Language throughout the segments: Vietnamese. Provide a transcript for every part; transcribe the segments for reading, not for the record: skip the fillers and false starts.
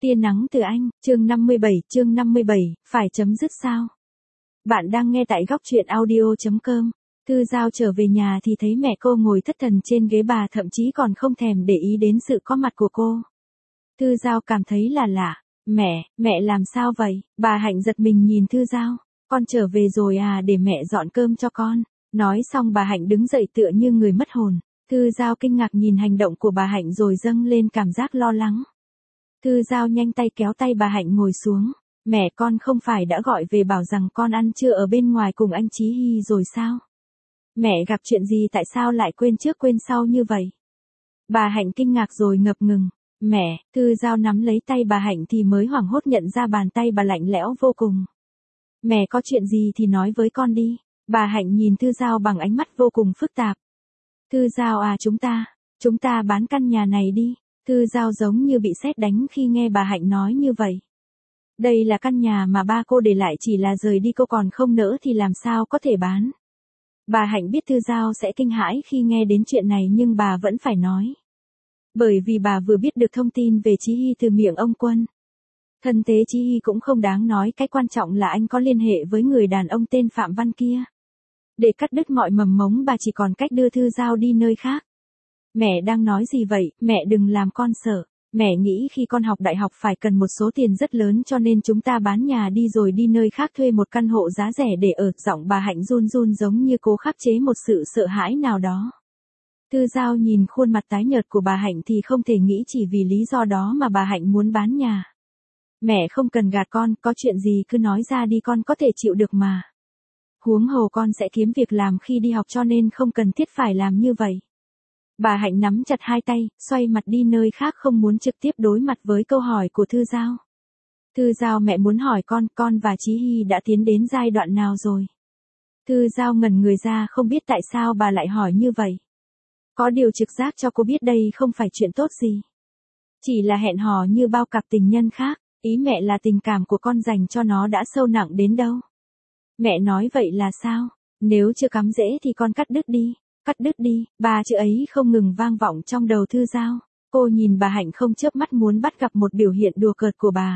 Tia nắng từ anh, chương 57, phải chấm dứt sao? Bạn đang nghe tại góc truyện audio.com. Thư Giao trở về nhà thì thấy mẹ cô ngồi thất thần trên ghế, bà thậm chí còn không thèm để ý đến sự có mặt của cô. Thư Giao cảm thấy là lạ. Mẹ làm sao vậy? Bà Hạnh giật mình nhìn Thư Giao. Con trở về rồi à, để mẹ dọn cơm cho con. Nói xong bà Hạnh đứng dậy tựa như người mất hồn. Thư Giao kinh ngạc nhìn hành động của bà Hạnh rồi dâng lên cảm giác lo lắng. Thư Giao nhanh tay kéo tay bà Hạnh ngồi xuống. Mẹ, con không phải đã gọi về bảo rằng con ăn trưa ở bên ngoài cùng anh Chí Hy rồi sao? Mẹ gặp chuyện gì tại sao lại quên trước quên sau như vậy? Bà Hạnh kinh ngạc rồi ngập ngừng. Mẹ, Thư Giao nắm lấy tay bà Hạnh thì mới hoảng hốt nhận ra bàn tay bà lạnh lẽo vô cùng. Mẹ có chuyện gì thì nói với con đi. Bà Hạnh nhìn Thư Giao bằng ánh mắt vô cùng phức tạp. Thư Giao à, chúng ta bán căn nhà này đi. Thư Giao giống như bị sét đánh khi nghe bà Hạnh nói như vậy. Đây là căn nhà mà ba cô để lại, chỉ là rời đi cô còn không nỡ thì làm sao có thể bán. Bà Hạnh biết Thư Giao sẽ kinh hãi khi nghe đến chuyện này nhưng bà vẫn phải nói. Bởi vì bà vừa biết được thông tin về Chí Hy từ miệng ông Quân. Thân thế Chí Hy cũng không đáng nói, cái quan trọng là anh có liên hệ với người đàn ông tên Phạm Văn kia. Để cắt đứt mọi mầm mống bà chỉ còn cách đưa Thư Giao đi nơi khác. Mẹ đang nói gì vậy, mẹ đừng làm con sợ. Mẹ nghĩ khi con học đại học phải cần một số tiền rất lớn cho nên chúng ta bán nhà đi rồi đi nơi khác thuê một căn hộ giá rẻ để ở. Giọng bà Hạnh run run giống như cố khắc chế một sự sợ hãi nào đó. Thư Giao nhìn khuôn mặt tái nhợt của bà Hạnh thì không thể nghĩ chỉ vì lý do đó mà bà Hạnh muốn bán nhà. Mẹ không cần gạt con, có chuyện gì cứ nói ra đi, con có thể chịu được mà. Huống hồ con sẽ kiếm việc làm khi đi học cho nên không cần thiết phải làm như vậy. Bà Hạnh nắm chặt hai tay, xoay mặt đi nơi khác không muốn trực tiếp đối mặt với câu hỏi của Thư Giao. Thư Giao, mẹ muốn hỏi con và Chí Hy đã tiến đến giai đoạn nào rồi? Thư Giao ngẩn người ra không biết tại sao bà lại hỏi như vậy. Có điều trực giác cho cô biết đây không phải chuyện tốt gì. Chỉ là hẹn hò như bao cặp tình nhân khác, ý mẹ là tình cảm của con dành cho nó đã sâu nặng đến đâu. Mẹ nói vậy là sao? Nếu chưa cắm rễ thì con cắt đứt đi. Cắt đứt đi, ba chữ ấy không ngừng vang vọng trong đầu Thư Giao. Cô nhìn bà Hạnh không chớp mắt muốn bắt gặp một biểu hiện đùa cợt của bà.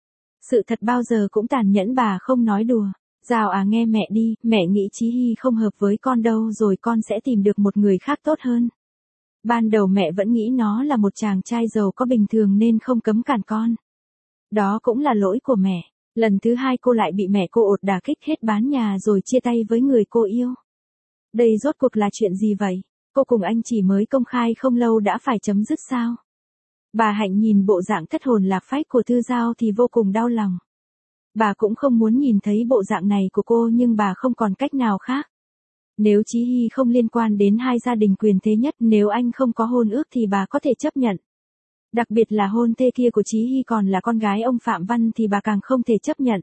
Sự thật bao giờ cũng tàn nhẫn, bà không nói đùa. Giao à, nghe mẹ đi, mẹ nghĩ Chí Hy không hợp với con đâu, rồi con sẽ tìm được một người khác tốt hơn. Ban đầu mẹ vẫn nghĩ nó là một chàng trai giàu có bình thường nên không cấm cản con. Đó cũng là lỗi của mẹ. Lần thứ hai cô lại bị mẹ cô ột đả kích hết bán nhà rồi chia tay với người cô yêu. Đây rốt cuộc là chuyện gì vậy? Cô cùng anh chỉ mới công khai không lâu đã phải chấm dứt sao? Bà Hạnh nhìn bộ dạng thất hồn lạc phách của Thư Giao thì vô cùng đau lòng. Bà cũng không muốn nhìn thấy bộ dạng này của cô nhưng bà không còn cách nào khác. Nếu Chí Hy không liên quan đến hai gia đình quyền thế nhất, nếu anh không có hôn ước thì bà có thể chấp nhận. Đặc biệt là hôn thê kia của Chí Hy còn là con gái ông Phạm Văn thì bà càng không thể chấp nhận.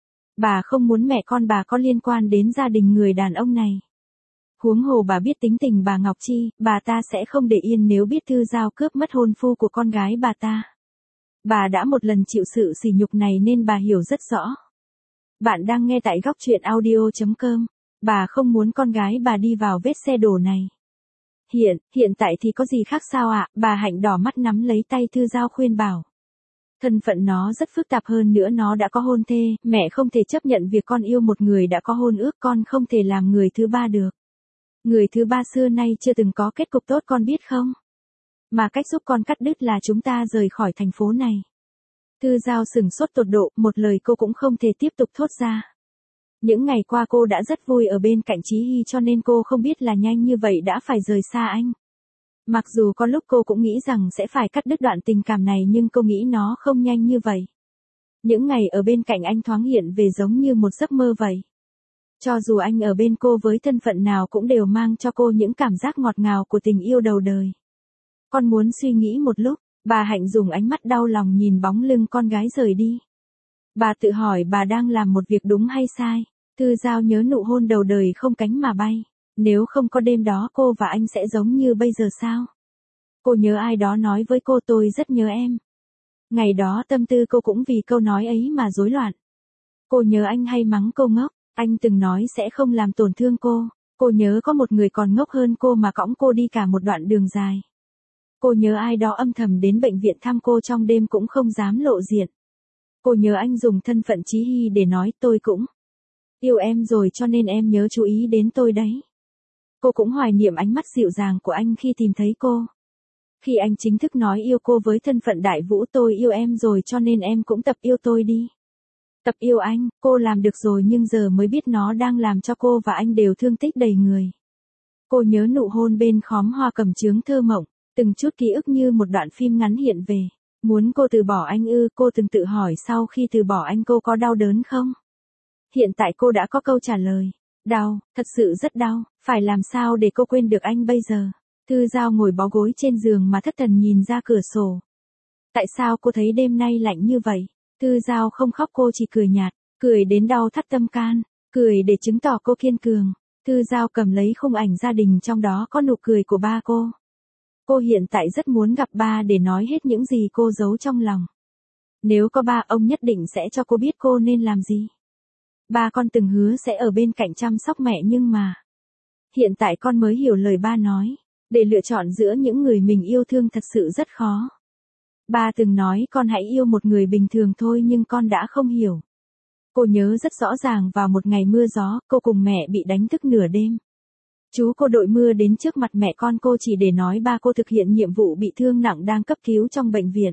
Bà không muốn mẹ con bà có liên quan đến gia đình người đàn ông này. Huống hồ bà biết tính tình bà Ngọc Chi, bà ta sẽ không để yên nếu biết Thư Giao cướp mất hôn phu của con gái bà ta. Bà đã một lần chịu sự sỉ nhục này nên bà hiểu rất rõ. Bạn đang nghe tại góc truyện audio.com. Bà không muốn con gái bà đi vào vết xe đổ này. Hiện tại thì có gì khác sao ạ? Bà Hạnh đỏ mắt nắm lấy tay Thư Giao khuyên bảo. Thân phận nó rất phức tạp, hơn nữa nó đã có hôn thê, mẹ không thể chấp nhận việc con yêu một người đã có hôn ước, con không thể làm người thứ ba được. Người thứ ba xưa nay chưa từng có kết cục tốt, con biết không? Mà cách giúp con cắt đứt là chúng ta rời khỏi thành phố này. Thư Giao sửng sốt tột độ, một lời cô cũng không thể tiếp tục thốt ra. Những ngày qua cô đã rất vui ở bên cạnh Chí Hy cho nên cô không biết là nhanh như vậy đã phải rời xa anh. Mặc dù có lúc cô cũng nghĩ rằng sẽ phải cắt đứt đoạn tình cảm này nhưng cô nghĩ nó không nhanh như vậy. Những ngày ở bên cạnh anh thoáng hiện về giống như một giấc mơ vậy. Cho dù anh ở bên cô với thân phận nào cũng đều mang cho cô những cảm giác ngọt ngào của tình yêu đầu đời. Con muốn suy nghĩ một lúc, bà Hạnh dùng ánh mắt đau lòng nhìn bóng lưng con gái rời đi. Bà tự hỏi bà đang làm một việc đúng hay sai. Thư Giao nhớ nụ hôn đầu đời không cánh mà bay. Nếu không có đêm đó cô và anh sẽ giống như bây giờ sao? Cô nhớ ai đó nói với cô tôi rất nhớ em. Ngày đó tâm tư cô cũng vì câu nói ấy mà rối loạn. Cô nhớ anh hay mắng cô ngốc. Anh từng nói sẽ không làm tổn thương cô. Cô nhớ có một người còn ngốc hơn cô mà cõng cô đi cả một đoạn đường dài. Cô nhớ ai đó âm thầm đến bệnh viện thăm cô trong đêm cũng không dám lộ diện. Cô nhớ anh dùng thân phận Chí Hy để nói tôi cũng yêu em rồi cho nên em nhớ chú ý đến tôi đấy. Cô cũng hoài niệm ánh mắt dịu dàng của anh khi tìm thấy cô. Khi anh chính thức nói yêu cô với thân phận Đại Vũ, tôi yêu em rồi cho nên em cũng tập yêu tôi đi. Tập yêu anh, cô làm được rồi nhưng giờ mới biết nó đang làm cho cô và anh đều thương tích đầy người. Cô nhớ nụ hôn bên khóm hoa cẩm chướng thơ mộng, từng chút ký ức như một đoạn phim ngắn hiện về. Muốn cô từ bỏ anh ư? Cô từng tự hỏi sau khi từ bỏ anh cô có đau đớn không? Hiện tại cô đã có câu trả lời. Đau, thật sự rất đau, phải làm sao để cô quên được anh bây giờ? Thư Giao ngồi bó gối trên giường mà thất thần nhìn ra cửa sổ. Tại sao cô thấy đêm nay lạnh như vậy? Thư Giao không khóc, cô chỉ cười nhạt, cười đến đau thắt tâm can, cười để chứng tỏ cô kiên cường. Thư Giao cầm lấy khung ảnh gia đình trong đó có nụ cười của ba cô. Cô hiện tại rất muốn gặp ba để nói hết những gì cô giấu trong lòng. Nếu có ba, ông nhất định sẽ cho cô biết cô nên làm gì. Ba con từng hứa sẽ ở bên cạnh chăm sóc mẹ nhưng mà hiện tại con mới hiểu lời ba nói. Để lựa chọn giữa những người mình yêu thương thật sự rất khó. Ba từng nói con hãy yêu một người bình thường thôi nhưng con đã không hiểu. Cô nhớ rất rõ ràng vào một ngày mưa gió, cô cùng mẹ bị đánh thức nửa đêm. Chú cô đội mưa đến trước mặt mẹ con cô chỉ để nói ba cô thực hiện nhiệm vụ bị thương nặng đang cấp cứu trong bệnh viện.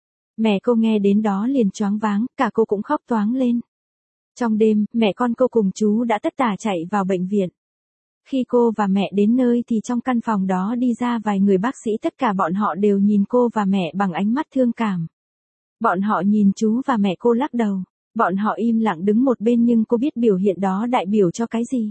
Mẹ cô nghe đến đó liền choáng váng, cả cô cũng khóc toáng lên. Trong đêm, mẹ con cô cùng chú đã tất tả chạy vào bệnh viện. Khi cô và mẹ đến nơi thì trong căn phòng đó đi ra vài người bác sĩ, tất cả bọn họ đều nhìn cô và mẹ bằng ánh mắt thương cảm. Bọn họ nhìn chú và mẹ cô lắc đầu. Bọn họ im lặng đứng một bên nhưng cô biết biểu hiện đó đại biểu cho cái gì.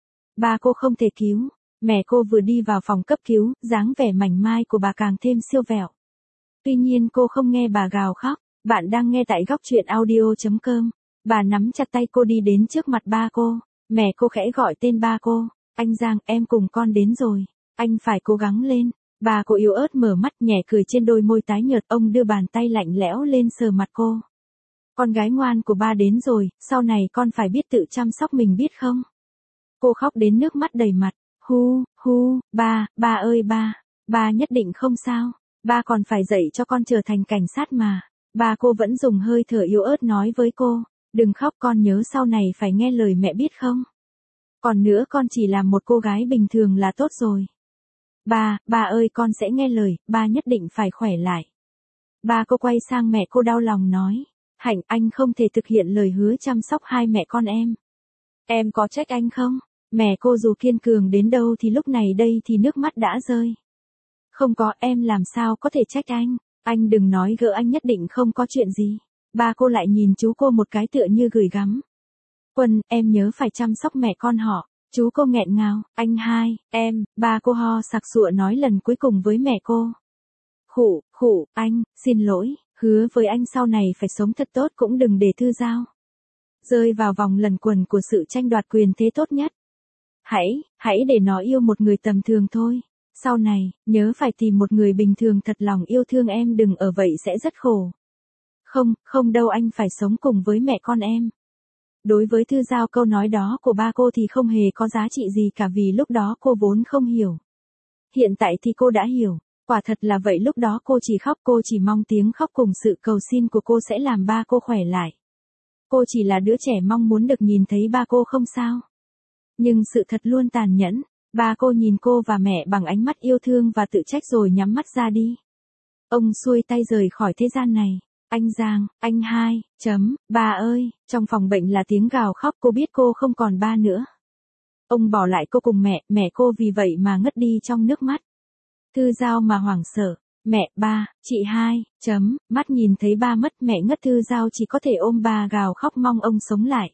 Ba cô không thể cứu. Mẹ cô vừa đi vào phòng cấp cứu, dáng vẻ mảnh mai của bà càng thêm siêu vẹo. Tuy nhiên cô không nghe bà gào khóc. Bạn đang nghe tại góc truyện audio.com. Bà nắm chặt tay cô đi đến trước mặt ba cô. Mẹ cô khẽ gọi tên ba cô. Anh Giang, em cùng con đến rồi. Anh phải cố gắng lên. Bà cô yếu ớt mở mắt nhẹ cười trên đôi môi tái nhợt. Ông đưa bàn tay lạnh lẽo lên sờ mặt cô. Con gái ngoan của ba đến rồi, sau này con phải biết tự chăm sóc mình biết không? Cô khóc đến nước mắt đầy mặt. Ba ơi ba nhất định không sao. Ba còn phải dạy cho con trở thành cảnh sát mà. Ba cô vẫn dùng hơi thở yếu ớt nói với cô. Đừng khóc, con nhớ sau này phải nghe lời mẹ biết không? Còn nữa, con chỉ là một cô gái bình thường là tốt rồi. Ba ơi con sẽ nghe lời, ba nhất định phải khỏe lại. Ba cô quay sang mẹ cô đau lòng nói. Hạnh, anh không thể thực hiện lời hứa chăm sóc hai mẹ con em. Em có trách anh không? Mẹ cô dù kiên cường đến đâu thì lúc này đây thì nước mắt đã rơi. Không có, em làm sao có thể trách anh. Anh đừng nói gỡ, anh nhất định không có chuyện gì. Ba cô lại nhìn chú cô một cái tựa như gửi gắm. Quân, em nhớ phải chăm sóc mẹ con họ. Chú cô nghẹn ngào. Anh hai, em, ba cô ho sặc sụa nói lần cuối cùng với mẹ cô. Khụ, anh, xin lỗi, hứa với anh sau này phải sống thật tốt, cũng đừng để Thư Giao rơi vào vòng lẩn quẩn của sự tranh đoạt quyền thế tốt nhất. Hãy để nó yêu một người tầm thường thôi. Sau này, nhớ phải tìm một người bình thường thật lòng yêu thương em, đừng ở vậy sẽ rất khổ. Không đâu, anh phải sống cùng với mẹ con em. Đối với Thư Giao, câu nói đó của ba cô thì không hề có giá trị gì cả, vì lúc đó cô vốn không hiểu. Hiện tại thì cô đã hiểu. Quả thật là vậy, lúc đó cô chỉ khóc, cô chỉ mong tiếng khóc cùng sự cầu xin của cô sẽ làm ba cô khỏe lại. Cô chỉ là đứa trẻ mong muốn được nhìn thấy ba cô không sao. Nhưng sự thật luôn tàn nhẫn. Ba cô nhìn cô và mẹ bằng ánh mắt yêu thương và tự trách rồi nhắm mắt ra đi. Ông xuôi tay rời khỏi thế gian này. Anh Giang, anh hai, ba ơi, trong phòng bệnh là tiếng gào khóc, cô biết cô không còn ba nữa. Ông bỏ lại cô cùng mẹ cô vì vậy mà ngất đi trong nước mắt. Thư Giao mà hoảng sợ, mẹ, ba, chị hai, mắt nhìn thấy ba mất, mẹ ngất, Thư Giao chỉ có thể ôm ba gào khóc mong ông sống lại.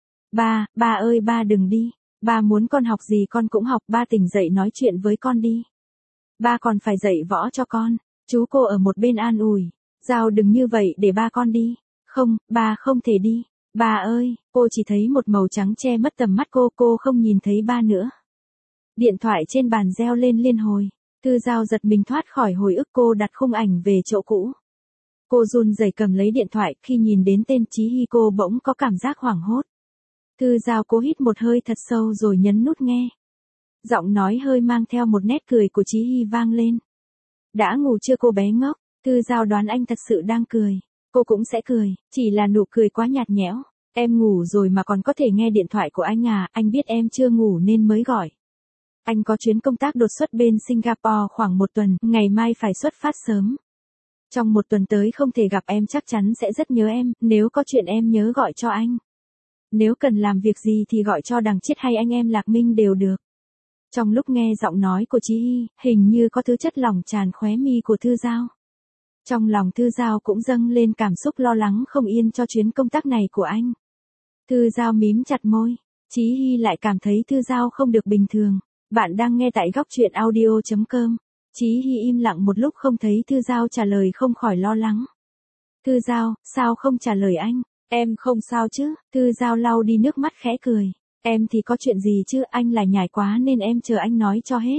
Ba ơi ba đừng đi, ba muốn con học gì con cũng học, ba tỉnh dậy nói chuyện với con đi. Ba còn phải dạy võ cho con, chú cô ở một bên an ủi. Giao đừng như vậy, để ba con đi. Không, ba không thể đi. Ba ơi, cô chỉ thấy một màu trắng che mất tầm mắt cô không nhìn thấy ba nữa. Điện thoại trên bàn reo lên liên hồi. Thư Giao giật mình thoát khỏi hồi ức, cô đặt khung ảnh về chỗ cũ. Cô run rẩy cầm lấy điện thoại, khi nhìn đến tên Chí Hy cô bỗng có cảm giác hoảng hốt. Thư Giao cố hít một hơi thật sâu rồi nhấn nút nghe. Giọng nói hơi mang theo một nét cười của Chí Hy vang lên. Đã ngủ chưa cô bé ngốc? Thư Giao đoán anh thật sự đang cười. Cô cũng sẽ cười, chỉ là nụ cười quá nhạt nhẽo. Em ngủ rồi mà còn có thể nghe điện thoại của anh à, anh biết em chưa ngủ nên mới gọi. Anh có chuyến công tác đột xuất bên Singapore khoảng 1 tuần, ngày mai phải xuất phát sớm. Trong 1 tuần tới không thể gặp em chắc chắn sẽ rất nhớ em, nếu có chuyện em nhớ gọi cho anh. Nếu cần làm việc gì thì gọi cho Đằng Chiết hay anh em Lạc Minh đều được. Trong lúc nghe giọng nói của Chí Hy, hình như có thứ chất lỏng tràn khóe mi của Thư Giao. Trong lòng Thư Giao cũng dâng lên cảm xúc lo lắng không yên cho chuyến công tác này của anh. Thư Giao mím chặt môi, Chí Hy lại cảm thấy Thư Giao không được bình thường. Bạn đang nghe tại góc truyện audio.com. Chí Hy im lặng một lúc không thấy Thư Giao trả lời không khỏi lo lắng. Thư Giao, sao không trả lời anh? Em không sao chứ? Thư Giao lau đi nước mắt khẽ cười. Em thì có chuyện gì chứ, anh lại nhải quá nên em chờ anh nói cho hết.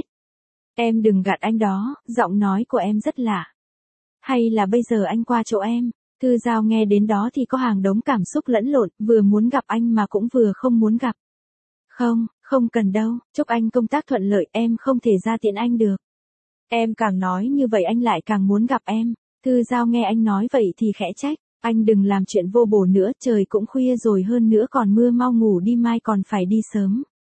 Em đừng gạt anh đó, giọng nói của em rất lạ. Hay là bây giờ anh qua chỗ em? Thư Giao nghe đến đó thì có hàng đống cảm xúc lẫn lộn, vừa muốn gặp anh mà cũng vừa không muốn gặp. Không, không cần đâu, chúc anh công tác thuận lợi, em không thể ra tiễn anh được. Em càng nói như vậy anh lại càng muốn gặp em. Thư Giao nghe anh nói vậy thì khẽ trách, anh đừng làm chuyện vô bổ nữa, trời cũng khuya rồi hơn nữa còn mưa, mau ngủ đi mai còn phải đi sớm.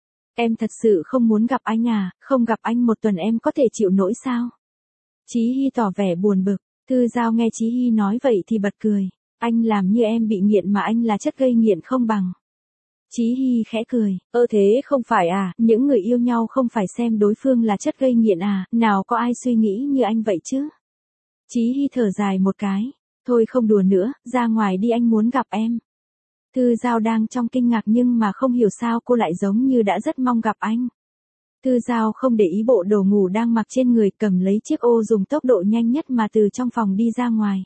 Em thật sự không muốn gặp anh à, không gặp anh 1 tuần em có thể chịu nổi sao? Chí Hy tỏ vẻ buồn bực. Thư Giao nghe Chí Hy nói vậy thì bật cười. Anh làm như em bị nghiện mà anh là chất gây nghiện không bằng. Chí Hy khẽ cười. Thế không phải à, những người yêu nhau không phải xem đối phương là chất gây nghiện à, nào có ai suy nghĩ như anh vậy chứ. Chí Hy thở dài một cái. Thôi không đùa nữa, ra ngoài đi anh muốn gặp em. Thư Giao đang trong kinh ngạc nhưng mà không hiểu sao cô lại giống như đã rất mong gặp anh. Thư Giao không để ý bộ đồ ngủ đang mặc trên người, cầm lấy chiếc ô dùng tốc độ nhanh nhất mà từ trong phòng đi ra ngoài.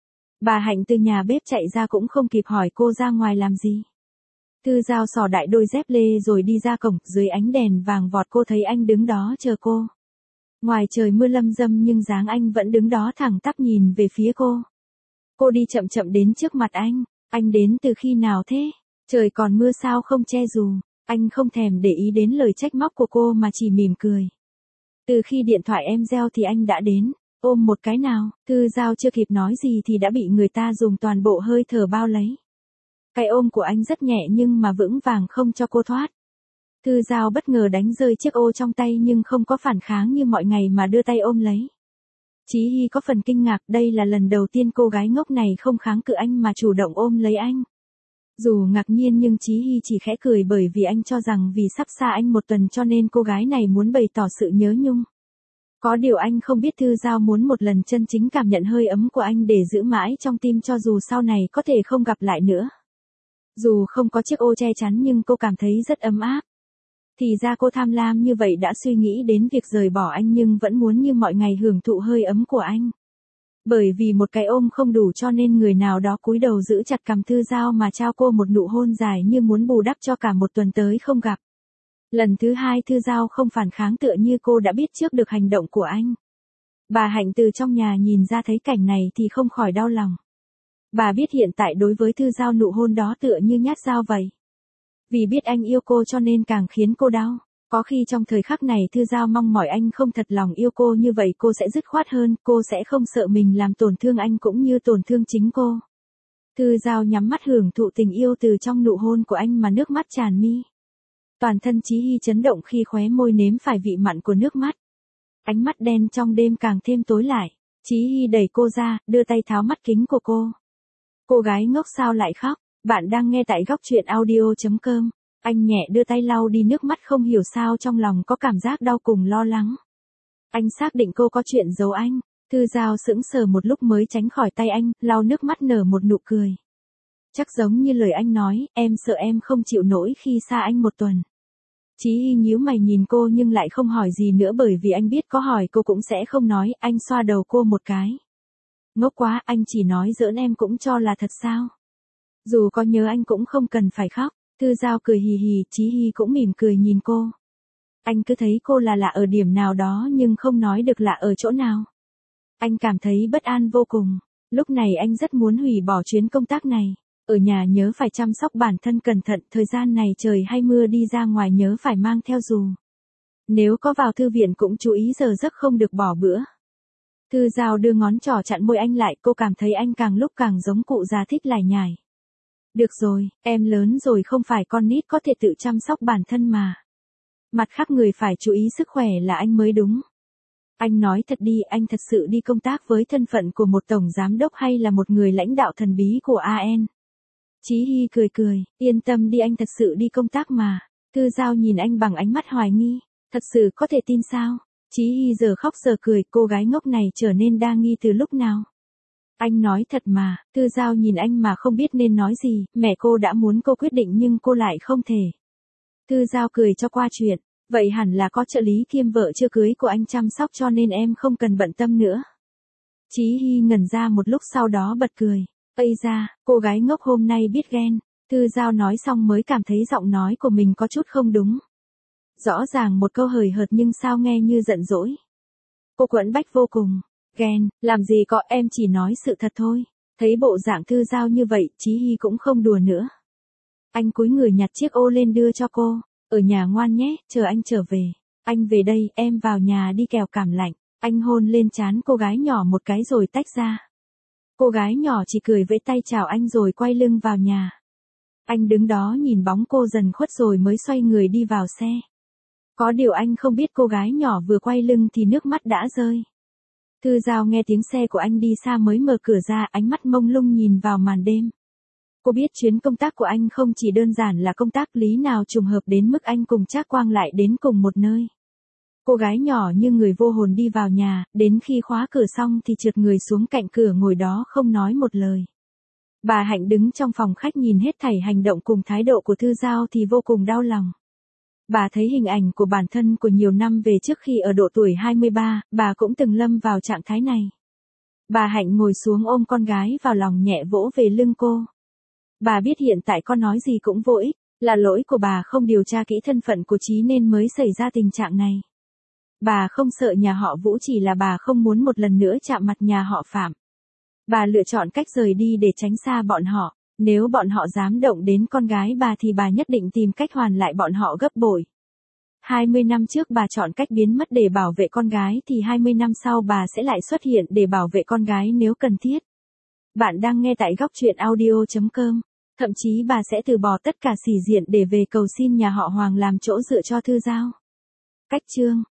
Bà Hạnh từ nhà bếp chạy ra cũng không kịp hỏi cô ra ngoài làm gì. Thư Giao xỏ đại đôi dép lê rồi đi ra cổng, dưới ánh đèn vàng vọt cô thấy anh đứng đó chờ cô. Ngoài trời mưa lâm râm nhưng dáng anh vẫn đứng đó thẳng tắp nhìn về phía cô. Cô đi chậm chậm đến trước mặt anh đến từ khi nào thế? Trời còn mưa sao không che dù? Anh không thèm để ý đến lời trách móc của cô mà chỉ mỉm cười. Từ khi điện thoại em reo thì anh đã đến, ôm một cái nào. Thư Giao chưa kịp nói gì thì đã bị người ta dùng toàn bộ hơi thở bao lấy. Cái ôm của anh rất nhẹ nhưng mà vững vàng không cho cô thoát. Thư Giao bất ngờ đánh rơi chiếc ô trong tay nhưng không có phản kháng như mọi ngày mà đưa tay ôm lấy. Chí Hy có phần kinh ngạc, đây là lần đầu tiên cô gái ngốc này không kháng cự anh mà chủ động ôm lấy anh. Dù ngạc nhiên nhưng Chí Hy chỉ khẽ cười bởi vì anh cho rằng vì sắp xa anh 1 tuần cho nên cô gái này muốn bày tỏ sự nhớ nhung. Có điều anh không biết Thư Giao muốn một lần chân chính cảm nhận hơi ấm của anh để giữ mãi trong tim cho dù sau này có thể không gặp lại nữa. Dù không có chiếc ô che chắn nhưng cô cảm thấy rất ấm áp. Thì ra cô tham lam như vậy đã suy nghĩ đến việc rời bỏ anh nhưng vẫn muốn như mọi ngày hưởng thụ hơi ấm của anh. Bởi vì một cái ôm không đủ cho nên người nào đó cúi đầu giữ chặt cằm Thư Giao mà trao cô một nụ hôn dài như muốn bù đắp cho cả 1 tuần tới không gặp. Lần thứ 2 Thư Giao không phản kháng tựa như cô đã biết trước được hành động của anh. Bà Hạnh từ trong nhà nhìn ra thấy cảnh này thì không khỏi đau lòng. Bà biết hiện tại đối với Thư Giao nụ hôn đó tựa như nhát dao vậy. Vì biết anh yêu cô cho nên càng khiến cô đau. Có khi trong thời khắc này Thư Giao mong mỏi anh không thật lòng yêu cô như vậy cô sẽ dứt khoát hơn, cô sẽ không sợ mình làm tổn thương anh cũng như tổn thương chính cô. Thư Giao nhắm mắt hưởng thụ tình yêu từ trong nụ hôn của anh mà nước mắt tràn mi. Toàn thân Chí Hy chấn động khi khóe môi nếm phải vị mặn của nước mắt. Ánh mắt đen trong đêm càng thêm tối lại. Chí Hy đẩy cô ra, đưa tay tháo mắt kính của cô. Cô gái ngốc sao lại khóc? Bạn đang nghe tại góc truyện audio.com. Anh nhẹ đưa tay lau đi nước mắt không hiểu sao trong lòng có cảm giác đau cùng lo lắng. Anh xác định cô có chuyện giấu anh. Thư Giao sững sờ một lúc mới tránh khỏi tay anh, lau nước mắt nở một nụ cười. Chắc giống như lời anh nói, em sợ em không chịu nổi khi xa anh 1 tuần. Chí Hy nhíu mày nhìn cô nhưng lại không hỏi gì nữa bởi vì anh biết có hỏi cô cũng sẽ không nói, anh xoa đầu cô một cái. Ngốc quá, anh chỉ nói giỡn em cũng cho là thật sao? Dù có nhớ anh cũng không cần phải khóc. Thư Giao cười hì hì, Chí Hy cũng mỉm cười nhìn cô. Anh cứ thấy cô là lạ ở điểm nào đó nhưng không nói được lạ ở chỗ nào. Anh cảm thấy bất an vô cùng. Lúc này anh rất muốn hủy bỏ chuyến công tác này. Ở nhà nhớ phải chăm sóc bản thân cẩn thận, thời gian này trời hay mưa đi ra ngoài nhớ phải mang theo dù. Nếu có vào thư viện cũng chú ý giờ giấc không được bỏ bữa. Thư Giao đưa ngón trỏ chặn môi anh lại, cô cảm thấy anh càng lúc càng giống cụ già thích lải nhải. Được rồi, em lớn rồi không phải con nít có thể tự chăm sóc bản thân mà. Mặt khác người phải chú ý sức khỏe là anh mới đúng. Anh nói thật đi, anh thật sự đi công tác với thân phận của một tổng giám đốc hay là một người lãnh đạo thần bí của AN? Chí Hy cười cười, yên tâm đi, anh thật sự đi công tác mà. Thư Giao nhìn anh bằng ánh mắt hoài nghi, thật sự có thể tin sao? Chí Hy giờ khóc giờ cười, cô gái ngốc này trở nên đa nghi từ lúc nào? Anh nói thật mà. Thư Giao nhìn anh mà không biết nên nói gì, mẹ cô đã muốn cô quyết định nhưng cô lại không thể. Thư Giao cười cho qua chuyện, vậy hẳn là có trợ lý kiêm vợ chưa cưới của anh chăm sóc cho nên em không cần bận tâm nữa. Chí Hy ngẩn ra một lúc sau đó bật cười. Ây da, cô gái ngốc hôm nay biết ghen. Thư Giao nói xong mới cảm thấy giọng nói của mình có chút không đúng. Rõ ràng một câu hời hợt nhưng sao nghe như giận dỗi. Cô quẫn bách vô cùng. Ghen, làm gì có, em chỉ nói sự thật thôi. Thấy bộ dạng Thư Giao như vậy, Chí Hy cũng không đùa nữa. Anh cúi người nhặt chiếc ô lên đưa cho cô. Ở nhà ngoan nhé, chờ anh trở về. Anh về đây, em vào nhà đi kẻo cảm lạnh. Anh hôn lên trán cô gái nhỏ một cái rồi tách ra. Cô gái nhỏ chỉ cười vẫy tay chào anh rồi quay lưng vào nhà. Anh đứng đó nhìn bóng cô dần khuất rồi mới xoay người đi vào xe. Có điều anh không biết cô gái nhỏ vừa quay lưng thì nước mắt đã rơi. Thư Giao nghe tiếng xe của anh đi xa mới mở cửa ra, ánh mắt mông lung nhìn vào màn đêm. Cô biết chuyến công tác của anh không chỉ đơn giản là công tác, lý nào trùng hợp đến mức anh cùng Trác Quang lại đến cùng một nơi. Cô gái nhỏ như người vô hồn đi vào nhà, đến khi khóa cửa xong thì trượt người xuống cạnh cửa ngồi đó không nói một lời. Bà Hạnh đứng trong phòng khách nhìn hết thảy hành động cùng thái độ của Thư Giao thì vô cùng đau lòng. Bà thấy hình ảnh của bản thân của nhiều năm về trước khi ở độ tuổi 23, bà cũng từng lâm vào trạng thái này. Bà Hạnh ngồi xuống ôm con gái vào lòng nhẹ vỗ về lưng cô. Bà biết hiện tại con nói gì cũng vô ích, là lỗi của bà không điều tra kỹ thân phận của Chí nên mới xảy ra tình trạng này. Bà không sợ nhà họ Vũ, chỉ là bà không muốn một lần nữa chạm mặt nhà họ Phạm. Bà lựa chọn cách rời đi để tránh xa bọn họ. Nếu bọn họ dám động đến con gái bà thì bà nhất định tìm cách hoàn lại bọn họ gấp bội. 20 năm trước bà chọn cách biến mất để bảo vệ con gái thì 20 năm sau bà sẽ lại xuất hiện để bảo vệ con gái nếu cần thiết. Bạn đang nghe tại góc truyện audio.com. Thậm chí bà sẽ từ bỏ tất cả sĩ diện để về cầu xin nhà họ Hoàng làm chỗ dựa cho Thư Giao. Cách chương